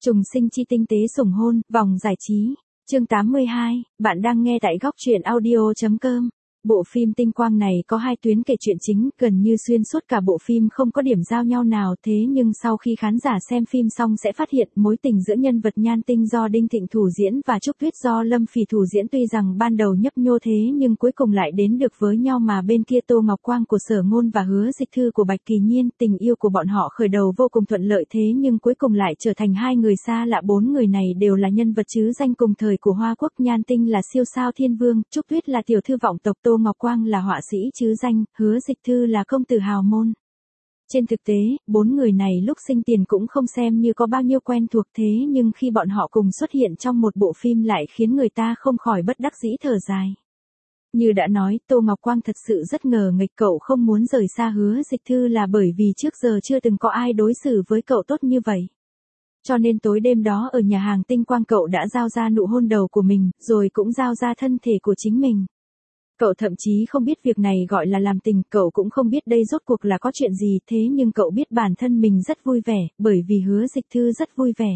Trùng sinh chi tinh tế sủng hôn, vòng giải trí. Chương 82, bạn đang nghe tại góc truyện audio.com. Bộ phim Tinh Quang này có hai tuyến kể chuyện chính, gần như xuyên suốt cả bộ phim không có điểm giao nhau nào, thế nhưng sau khi khán giả xem phim xong sẽ phát hiện mối tình giữa nhân vật Nhan Tinh do Đinh Thịnh thủ diễn và Trúc Tuyết do Lâm Phỉ thủ diễn tuy rằng ban đầu nhấp nhô thế nhưng cuối cùng lại đến được với nhau, mà bên kia Tô Ngọc Quang của Sở Ngôn và Hứa Dịch Thư của Bạch Kỳ Nhiên, tình yêu của bọn họ khởi đầu vô cùng thuận lợi thế nhưng cuối cùng lại trở thành hai người xa lạ. Bốn người này đều là nhân vật chứ danh cùng thời của Hoa Quốc. Nhan Tinh là siêu sao thiên vương, Trúc Tuyết là tiểu thư vọng tộc, Tô Ngọc Quang là họa sĩ chứ danh, Hứa Dịch Thư là công tử hào môn. Trên thực tế, bốn người này lúc sinh tiền cũng không xem như có bao nhiêu quen thuộc, thế nhưng khi bọn họ cùng xuất hiện trong một bộ phim lại khiến người ta không khỏi bất đắc dĩ thở dài. Như đã nói, Tô Ngọc Quang thật sự rất ngờ nghịch cậu không muốn rời xa Hứa Dịch Thư là bởi vì trước giờ chưa từng có ai đối xử với cậu tốt như vậy. Cho nên tối đêm đó ở nhà hàng Tinh Quang cậu đã giao ra nụ hôn đầu của mình, rồi cũng giao ra thân thể của chính mình. Cậu thậm chí không biết việc này gọi là làm tình, cậu cũng không biết đây rốt cuộc là có chuyện gì, thế nhưng cậu biết bản thân mình rất vui vẻ, bởi vì Hứa Dịch Thư rất vui vẻ.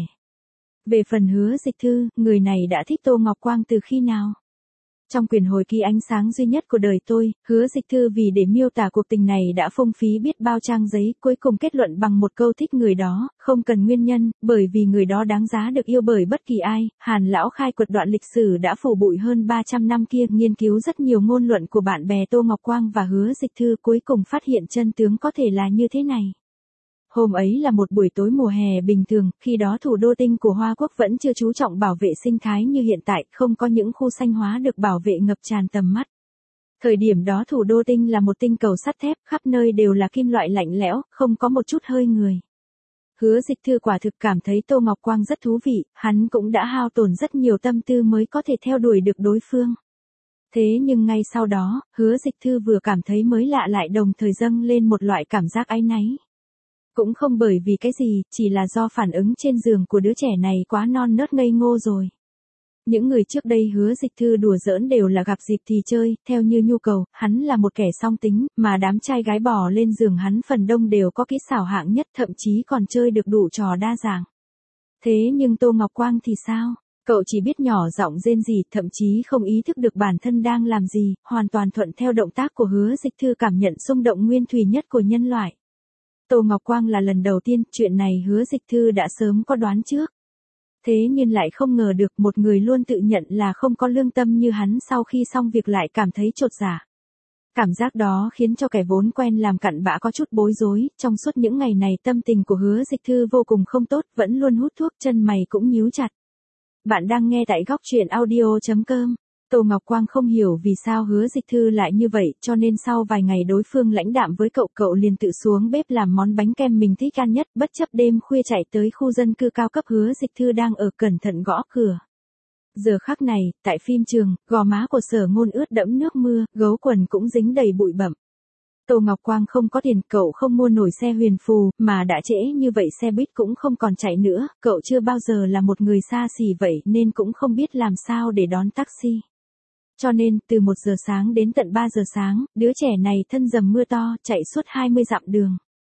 Về phần Hứa Dịch Thư, người này đã thích Tô Ngọc Quang từ khi nào? Trong quyển hồi ký Ánh sáng duy nhất của đời tôi, Hứa Dịch Thư vì để miêu tả cuộc tình này đã phung phí biết bao trang giấy, cuối cùng kết luận bằng một câu thích người đó, không cần nguyên nhân, bởi vì người đó đáng giá được yêu bởi bất kỳ ai. Hàn lão khai quật đoạn lịch sử đã phủ bụi hơn 300 năm kia, nghiên cứu rất nhiều ngôn luận của bạn bè Tô Ngọc Quang và Hứa Dịch Thư, cuối cùng phát hiện chân tướng có thể là như thế này. Hôm ấy là một buổi tối mùa hè bình thường, khi đó thủ đô Tinh của Hoa Quốc vẫn chưa chú trọng bảo vệ sinh thái như hiện tại, không có những khu xanh hóa được bảo vệ ngập tràn tầm mắt. Thời điểm đó thủ đô Tinh là một tinh cầu sắt thép, khắp nơi đều là kim loại lạnh lẽo, không có một chút hơi người. Hứa Dịch Thư quả thực cảm thấy Tô Ngọc Quang rất thú vị, hắn cũng đã hao tổn rất nhiều tâm tư mới có thể theo đuổi được đối phương. Thế nhưng ngay sau đó, Hứa Dịch Thư vừa cảm thấy mới lạ lại đồng thời dâng lên một loại cảm giác áy náy. Cũng không bởi vì cái gì, chỉ là do phản ứng trên giường của đứa trẻ này quá non nớt ngây ngô rồi. Những người trước đây Hứa Dịch Thư đùa giỡn đều là gặp dịp thì chơi, theo như nhu cầu, hắn là một kẻ song tính, mà đám trai gái bò lên giường hắn phần đông đều có kỹ xảo hạng nhất, thậm chí còn chơi được đủ trò đa dạng. Thế nhưng Tô Ngọc Quang thì sao? Cậu chỉ biết nhỏ giọng rên rỉ, thậm chí không ý thức được bản thân đang làm gì, hoàn toàn thuận theo động tác của Hứa Dịch Thư, cảm nhận xung động nguyên thủy nhất của nhân loại. Tô Ngọc Quang là lần đầu tiên, chuyện này Hứa Dịch Thư đã sớm có đoán trước. Thế nhưng lại không ngờ được một người luôn tự nhận là không có lương tâm như hắn sau khi xong việc lại cảm thấy chột dạ. Cảm giác đó khiến cho kẻ vốn quen làm cặn bã có chút bối rối, trong suốt những ngày này tâm tình của Hứa Dịch Thư vô cùng không tốt, vẫn luôn hút thuốc, chân mày cũng nhíu chặt. Bạn đang nghe tại góc truyện audio.com. Tô Ngọc Quang không hiểu vì sao Hứa Dịch Thư lại như vậy, cho nên sau vài ngày đối phương lãnh đạm với cậu liền tự xuống bếp làm món bánh kem mình thích ăn nhất, bất chấp đêm khuya chạy tới khu dân cư cao cấp Hứa Dịch Thư đang ở, cẩn thận gõ cửa. Giờ khắc này, tại phim trường, gò má của Sở Ngôn ướt đẫm nước mưa, gấu quần cũng dính đầy bụi bặm. Tô Ngọc Quang không có tiền, cậu không mua nổi xe huyền phù, mà đã trễ như vậy xe buýt cũng không còn chạy nữa, cậu chưa bao giờ là một người xa xỉ vậy nên cũng không biết làm sao để đón taxi. Cho nên, từ 1 giờ sáng đến tận 3 giờ sáng, đứa trẻ này thân dầm mưa to, chạy suốt 20 dặm đường.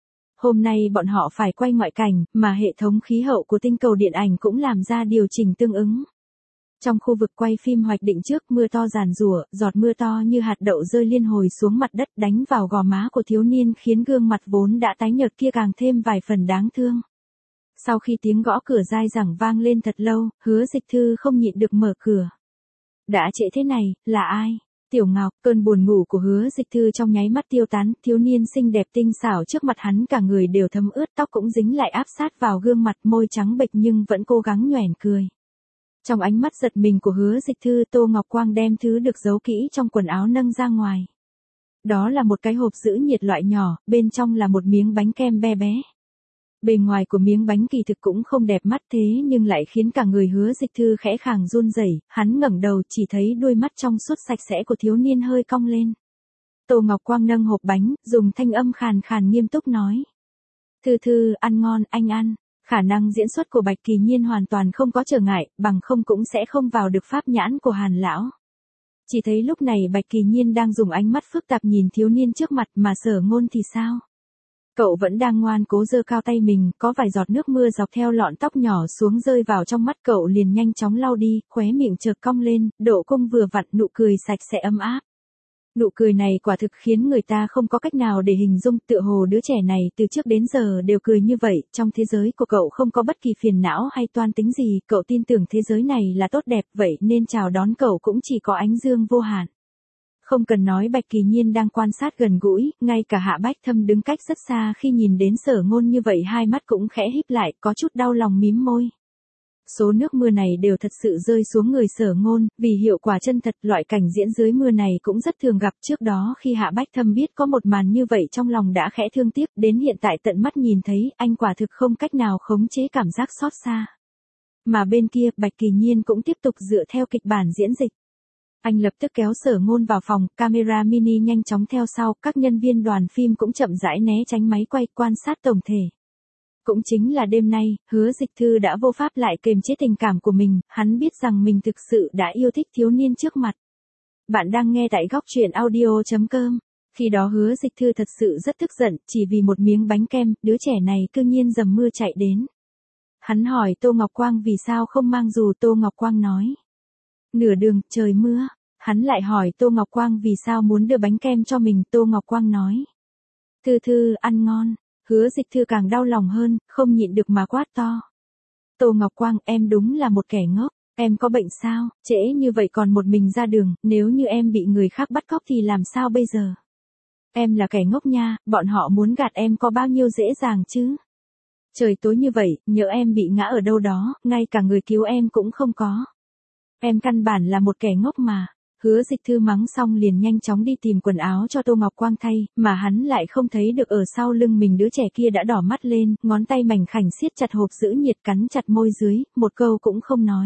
Hôm nay bọn họ phải quay ngoại cảnh, mà hệ thống khí hậu của tinh cầu điện ảnh cũng làm ra điều chỉnh tương ứng. Trong khu vực quay phim hoạch định trước, mưa to giàn giụa, giọt mưa to như hạt đậu rơi liên hồi xuống mặt đất đánh vào gò má của thiếu niên khiến gương mặt vốn đã tái nhợt kia càng thêm vài phần đáng thương. Sau khi tiếng gõ cửa dai dẳng vang lên thật lâu, Hứa Dịch Thư không nhịn được mở cửa. Đã trễ thế này, là ai? Tiểu Ngọc. Cơn buồn ngủ của Hứa Dịch Thư trong nháy mắt tiêu tán, thiếu niên xinh đẹp tinh xảo trước mặt hắn cả người đều thấm ướt, tóc cũng dính lại áp sát vào gương mặt, môi trắng bệch nhưng vẫn cố gắng nhoẻn cười. Trong ánh mắt giật mình của Hứa Dịch Thư, Tô Ngọc Quang đem thứ được giấu kỹ trong quần áo nâng ra ngoài. Đó là một cái hộp giữ nhiệt loại nhỏ, bên trong là một miếng bánh kem be bé. Bề ngoài của miếng bánh kỳ thực cũng không đẹp mắt thế nhưng lại khiến cả người Hứa Dịch Thư khẽ khàng run rẩy, hắn ngẩng đầu chỉ thấy đôi mắt trong suốt sạch sẽ của thiếu niên hơi cong lên. Tô Ngọc Quang nâng hộp bánh, dùng thanh âm khàn khàn nghiêm túc nói. Thư Thư, ăn ngon, anh ăn. Khả năng diễn xuất của Bạch Kỳ Nhiên hoàn toàn không có trở ngại, bằng không cũng sẽ không vào được pháp nhãn của Hàn lão. Chỉ thấy lúc này Bạch Kỳ Nhiên đang dùng ánh mắt phức tạp nhìn thiếu niên trước mặt, mà Sở Ngôn thì sao? Cậu vẫn đang ngoan cố giơ cao tay mình, có vài giọt nước mưa dọc theo lọn tóc nhỏ xuống rơi vào trong mắt cậu liền nhanh chóng lau đi, khóe miệng chợt cong lên, độ cong vừa vặn, nụ cười sạch sẽ ấm áp. Nụ cười này quả thực khiến người ta không có cách nào để hình dung, tựa hồ đứa trẻ này từ trước đến giờ đều cười như vậy, trong thế giới của cậu không có bất kỳ phiền não hay toan tính gì, cậu tin tưởng thế giới này là tốt đẹp, vậy nên chào đón cậu cũng chỉ có ánh dương vô hạn. Không cần nói Bạch Kỳ Nhiên đang quan sát gần gũi, ngay cả Hạ Bách Thâm đứng cách rất xa khi nhìn đến Sở Ngôn như vậy hai mắt cũng khẽ híp lại, có chút đau lòng mím môi. Số nước mưa này đều thật sự rơi xuống người Sở Ngôn, vì hiệu quả chân thật, loại cảnh diễn dưới mưa này cũng rất thường gặp, trước đó khi Hạ Bách Thâm biết có một màn như vậy trong lòng đã khẽ thương tiếc, đến hiện tại tận mắt nhìn thấy, anh quả thực không cách nào khống chế cảm giác xót xa. Mà bên kia, Bạch Kỳ Nhiên cũng tiếp tục dựa theo kịch bản diễn dịch. Anh lập tức kéo Sở Ngôn vào phòng, camera mini nhanh chóng theo sau, các nhân viên đoàn phim cũng chậm rãi né tránh máy quay, quan sát tổng thể. Cũng chính là đêm nay, Hứa Dịch Thư đã vô pháp lại kiềm chế tình cảm của mình, hắn biết rằng mình thực sự đã yêu thích thiếu niên trước mặt. Bạn đang nghe tại góc truyện audio.com. Khi đó Hứa Dịch Thư thật sự rất tức giận, chỉ vì một miếng bánh kem, đứa trẻ này cư nhiên dầm mưa chạy đến. Hắn hỏi Tô Ngọc Quang vì sao không mang dù, Tô Ngọc Quang nói. Nửa đường, trời mưa. Hắn lại hỏi Tô Ngọc Quang vì sao muốn đưa bánh kem cho mình, Tô Ngọc Quang nói. Thư Thư, ăn ngon. Hứa Dịch Thư càng đau lòng hơn, không nhịn được mà quát to. Tô Ngọc Quang, em đúng là một kẻ ngốc, em có bệnh sao, trễ như vậy còn một mình ra đường, nếu như em bị người khác bắt cóc thì làm sao bây giờ? Em là kẻ ngốc nha, bọn họ muốn gạt em có bao nhiêu dễ dàng chứ? Trời tối như vậy, nhỡ em bị ngã ở đâu đó, ngay cả người cứu em cũng không có. Em căn bản là một kẻ ngốc mà. Hứa Dịch Thư mắng xong liền nhanh chóng đi tìm quần áo cho Tô Ngọc Quang thay, mà hắn lại không thấy được ở sau lưng mình đứa trẻ kia đã đỏ mắt lên, ngón tay mảnh khảnh siết chặt hộp giữ nhiệt cắn chặt môi dưới, một câu cũng không nói.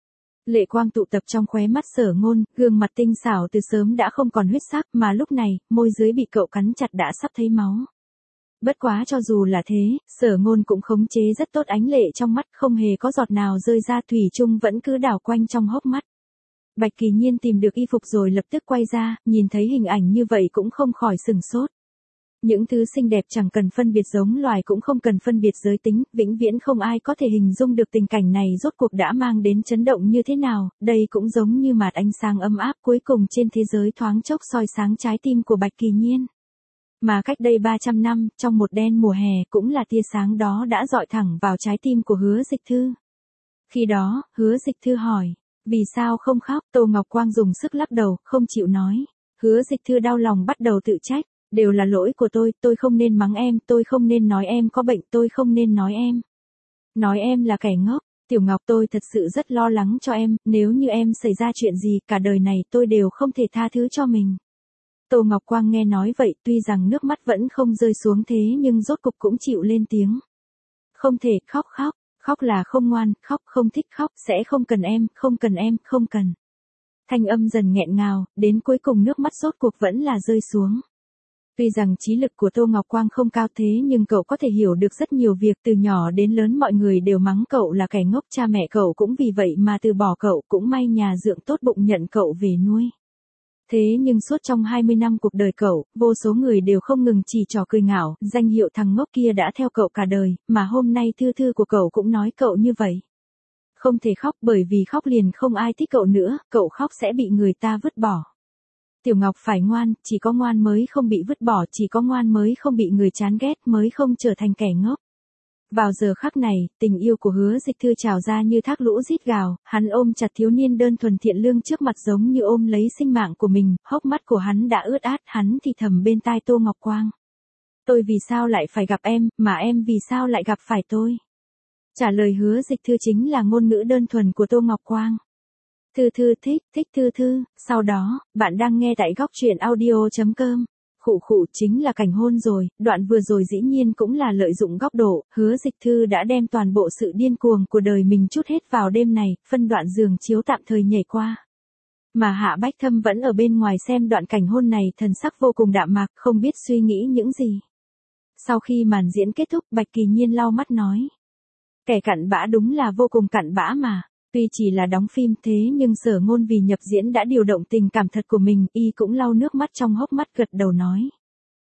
Lệ quang tụ tập trong khóe mắt Sở Ngôn, gương mặt tinh xảo từ sớm đã không còn huyết sắc, mà lúc này, môi dưới bị cậu cắn chặt đã sắp thấy máu. Bất quá cho dù là thế, Sở Ngôn cũng khống chế rất tốt ánh lệ trong mắt, không hề có giọt nào rơi ra, thủy chung vẫn cứ đảo quanh trong hốc mắt. Bạch Kỳ Nhiên tìm được y phục rồi lập tức quay ra, nhìn thấy hình ảnh như vậy cũng không khỏi sửng sốt. Những thứ xinh đẹp chẳng cần phân biệt giống loài cũng không cần phân biệt giới tính, vĩnh viễn không ai có thể hình dung được tình cảnh này rốt cuộc đã mang đến chấn động như thế nào, đây cũng giống như mạt ánh sáng ấm áp cuối cùng trên thế giới thoáng chốc soi sáng trái tim của Bạch Kỳ Nhiên. Mà cách đây 300 năm, trong một đêm mùa hè cũng là tia sáng đó đã dọi thẳng vào trái tim của Hứa Dịch Thư. Khi đó, Hứa Dịch Thư hỏi. Vì sao không khóc? Tô Ngọc Quang dùng sức lắc đầu, không chịu nói. Hứa Dịch Thư đau lòng bắt đầu tự trách. Đều là lỗi của tôi không nên mắng em, tôi không nên nói em có bệnh, tôi không nên nói em. Nói em là kẻ ngốc. Tiểu Ngọc, tôi thật sự rất lo lắng cho em, nếu như em xảy ra chuyện gì, cả đời này tôi đều không thể tha thứ cho mình. Tô Ngọc Quang nghe nói vậy, tuy rằng nước mắt vẫn không rơi xuống thế nhưng rốt cục cũng chịu lên tiếng. Không thể, khóc. Khóc là không ngoan, khóc không thích khóc, sẽ không cần em, không cần em, không cần. Thanh âm dần nghẹn ngào, đến cuối cùng nước mắt rốt cuộc vẫn là rơi xuống. Tuy rằng trí lực của Tô Ngọc Quang không cao thế nhưng cậu có thể hiểu được rất nhiều việc, từ nhỏ đến lớn mọi người đều mắng cậu là kẻ ngốc, cha mẹ cậu cũng vì vậy mà từ bỏ cậu, cũng may nhà dượng tốt bụng nhận cậu về nuôi. Thế nhưng suốt trong 20 năm cuộc đời cậu, vô số người đều không ngừng chỉ trò cười ngạo, danh hiệu thằng ngốc kia đã theo cậu cả đời, mà hôm nay Thư Thư của cậu cũng nói cậu như vậy. Không thể khóc bởi vì khóc liền không ai thích cậu nữa, cậu khóc sẽ bị người ta vứt bỏ. Tiểu Ngọc phải ngoan, chỉ có ngoan mới không bị vứt bỏ, chỉ có ngoan mới không bị người chán ghét, mới không trở thành kẻ ngốc. Vào giờ khắc này, tình yêu của Hứa Dịch Thư trào ra như thác lũ rít gào, hắn ôm chặt thiếu niên đơn thuần thiện lương trước mặt giống như ôm lấy sinh mạng của mình, hốc mắt của hắn đã ướt át, hắn thì thầm bên tai Tô Ngọc Quang. Tôi vì sao lại phải gặp em, mà em vì sao lại gặp phải tôi? Trả lời Hứa Dịch Thư chính là ngôn ngữ đơn thuần của Tô Ngọc Quang. Thư Thư thích Thư Thư, sau đó, bạn đang nghe tại góc truyện audio.com. Khụ chính là cảnh hôn rồi, đoạn vừa rồi dĩ nhiên cũng là lợi dụng góc độ, Hứa Dịch Thư đã đem toàn bộ sự điên cuồng của đời mình trút hết vào đêm này, phân đoạn giường chiếu tạm thời nhảy qua. Mà Hạ Bách Thâm vẫn ở bên ngoài xem đoạn cảnh hôn này, thần sắc vô cùng đạm mạc, không biết suy nghĩ những gì. Sau khi màn diễn kết thúc, Bạch Kỳ Nhiên lau mắt nói. Kẻ cặn bã đúng là vô cùng cặn bã mà. Tuy chỉ là đóng phim thế nhưng Sở Ngôn vì nhập diễn đã điều động tình cảm thật của mình, y cũng lau nước mắt trong hốc mắt gật đầu nói.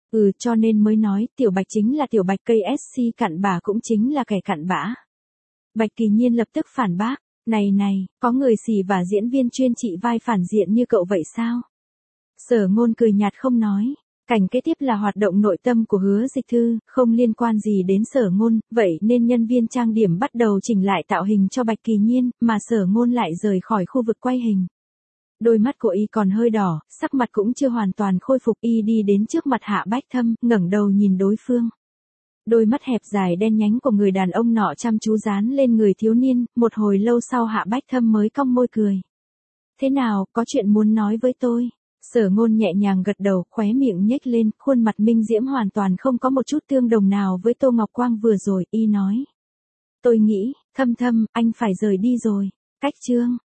Cho nên mới nói, Tiểu Bạch chính là Tiểu Bạch, cây SC cặn bã cũng chính là kẻ cặn bã. Bạch Kỳ Nhiên lập tức phản bác, này, có người xì và diễn viên chuyên trị vai phản diện như cậu vậy sao? Sở Ngôn cười nhạt không nói. Cảnh kế tiếp là hoạt động nội tâm của Hứa Dịch Thư, không liên quan gì đến Sở Ngôn, vậy nên nhân viên trang điểm bắt đầu chỉnh lại tạo hình cho Bạch Kỳ Nhiên, mà Sở Ngôn lại rời khỏi khu vực quay hình. Đôi mắt của y còn hơi đỏ, sắc mặt cũng chưa hoàn toàn khôi phục, y đi đến trước mặt Hạ Bách Thâm, ngẩng đầu nhìn đối phương. Đôi mắt hẹp dài đen nhánh của người đàn ông nọ chăm chú dán lên người thiếu niên, một hồi lâu sau Hạ Bách Thâm mới cong môi cười. Thế nào, có chuyện muốn nói với tôi? Sở Ngôn nhẹ nhàng gật đầu, khóe miệng nhếch lên, khuôn mặt minh diễm hoàn toàn không có một chút tương đồng nào với Tô Ngọc Quang vừa rồi, y nói. Tôi nghĩ, Thâm, anh phải rời đi rồi. Cách chương.